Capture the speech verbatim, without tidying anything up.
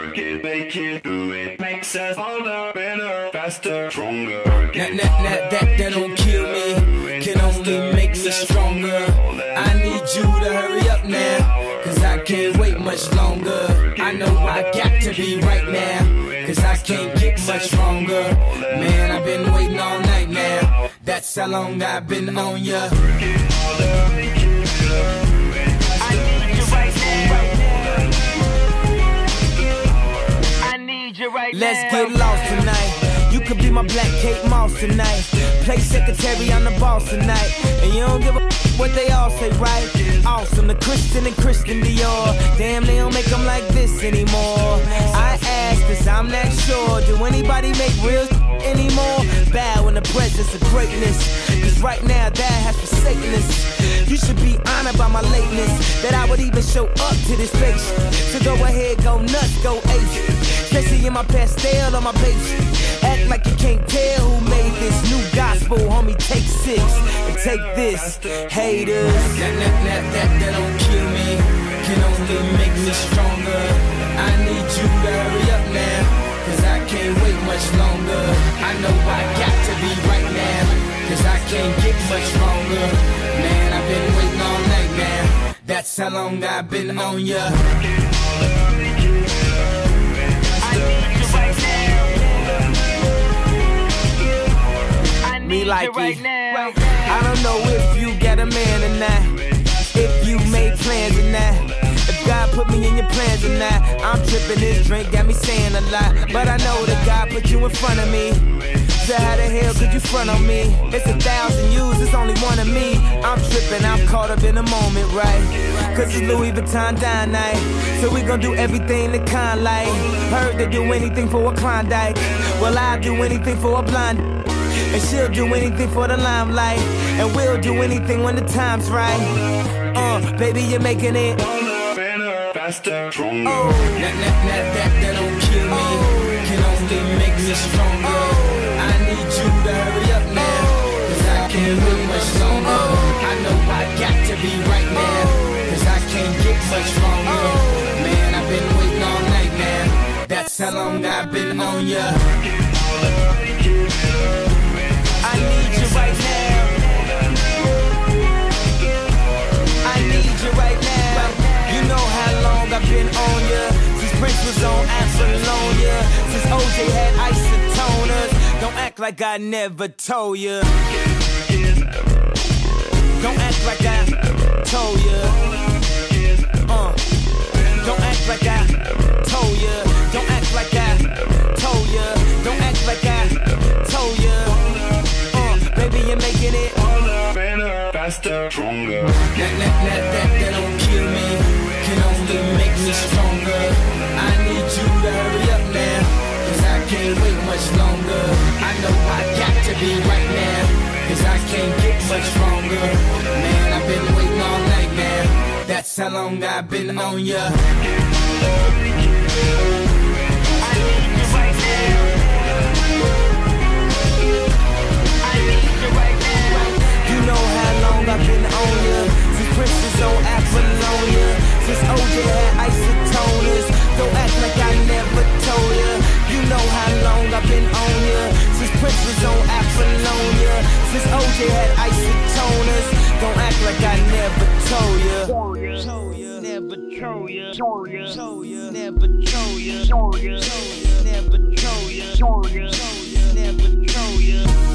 Work it, make it, do it. Makes us harder, better, faster, stronger. That, that, that, that, that don't kill me, can only make me stronger. I need you to hurry up now, cause I can't wait much longer. I know I got to be right now, cause I can't get much stronger. Man, I've been waiting all night now, that's how long I've been on ya. Right Let's now. get lost tonight. You could be my black Kate Moss tonight. Play secretary, I'm the boss tonight. And you don't give a what they all say, right? Awesome, the Christian and Christian Dior. Damn, they don't make them like this anymore. I ask, cause I'm not sure. Do anybody make real anymore? Bow in the presence of greatness, cause right now that has forsaken us. You should be honored by my lateness, that I would even show up to this place. So go ahead, go nuts, go ace. Especially in my pastel on my page. Act like you can't tell who made this new gospel, homie. Take six and take this, haters. That, that, that, that, that don't kill me, can only make me stronger. I need you to hurry up now, cause I can't wait much longer. I know I got to be right now, cause I can't get much stronger. Man, I've been waiting all night now, that's how long I've been on ya. Me like right it. now. I don't know if you got a man or not, if you made plans or not, if God put me in your plans or not. I'm tripping, this drink got me saying a lot, but I know that God put you in front of me. So how the hell could you front on me? It's a thousand yous, it's only one of me. I'm tripping, I'm caught up in the moment, right? Cause it's Louis Vuitton dine night, so we gon' do everything the kind like. Heard they do anything for a Klondike, well I'll do anything for a blonde. And she'll do anything for the limelight, and we'll do anything when the time's right. Uh, baby, you're making it Better, faster, stronger. oh. That, that, that, that, that don't kill me, oh. Can only make me stronger. Oh. I need you to hurry up now, cause I can't wait much longer. Oh. I know I got to be right now, cause I can't get much stronger. Oh. Man, I've been waiting all night now, that's how long I've been on ya. I need you right now. I need you right now. You know how long I've been on ya, since Prince was on Apollonia, since O J had isotoners. Don't act like I never told ya. Don't act like I told ya. Uh. Don't act like I told ya. Don't act like I told ya. Don't act like I told ya. Baby, you're making it better, faster, stronger. That, that, that, that, that don't kill me, can only make me stronger. I need you to hurry up now, cause I can't wait much longer. I know I got to be right now, cause I can't get much stronger. Man, I've been waiting all night now, that's how long I've been on ya. I need you right now. You know how long I've been on ya, since Prince was on Apollonia, since O J had isotoners. Don't act like I never told ya. You know how long I've been on ya, since Prince was on Apollonia, since O J had isotoners. Don't act like I never told ya. Told ya, never told ya. Told ya, told ya, never told ya. Told ya, never told ya. Told ya, never told ya.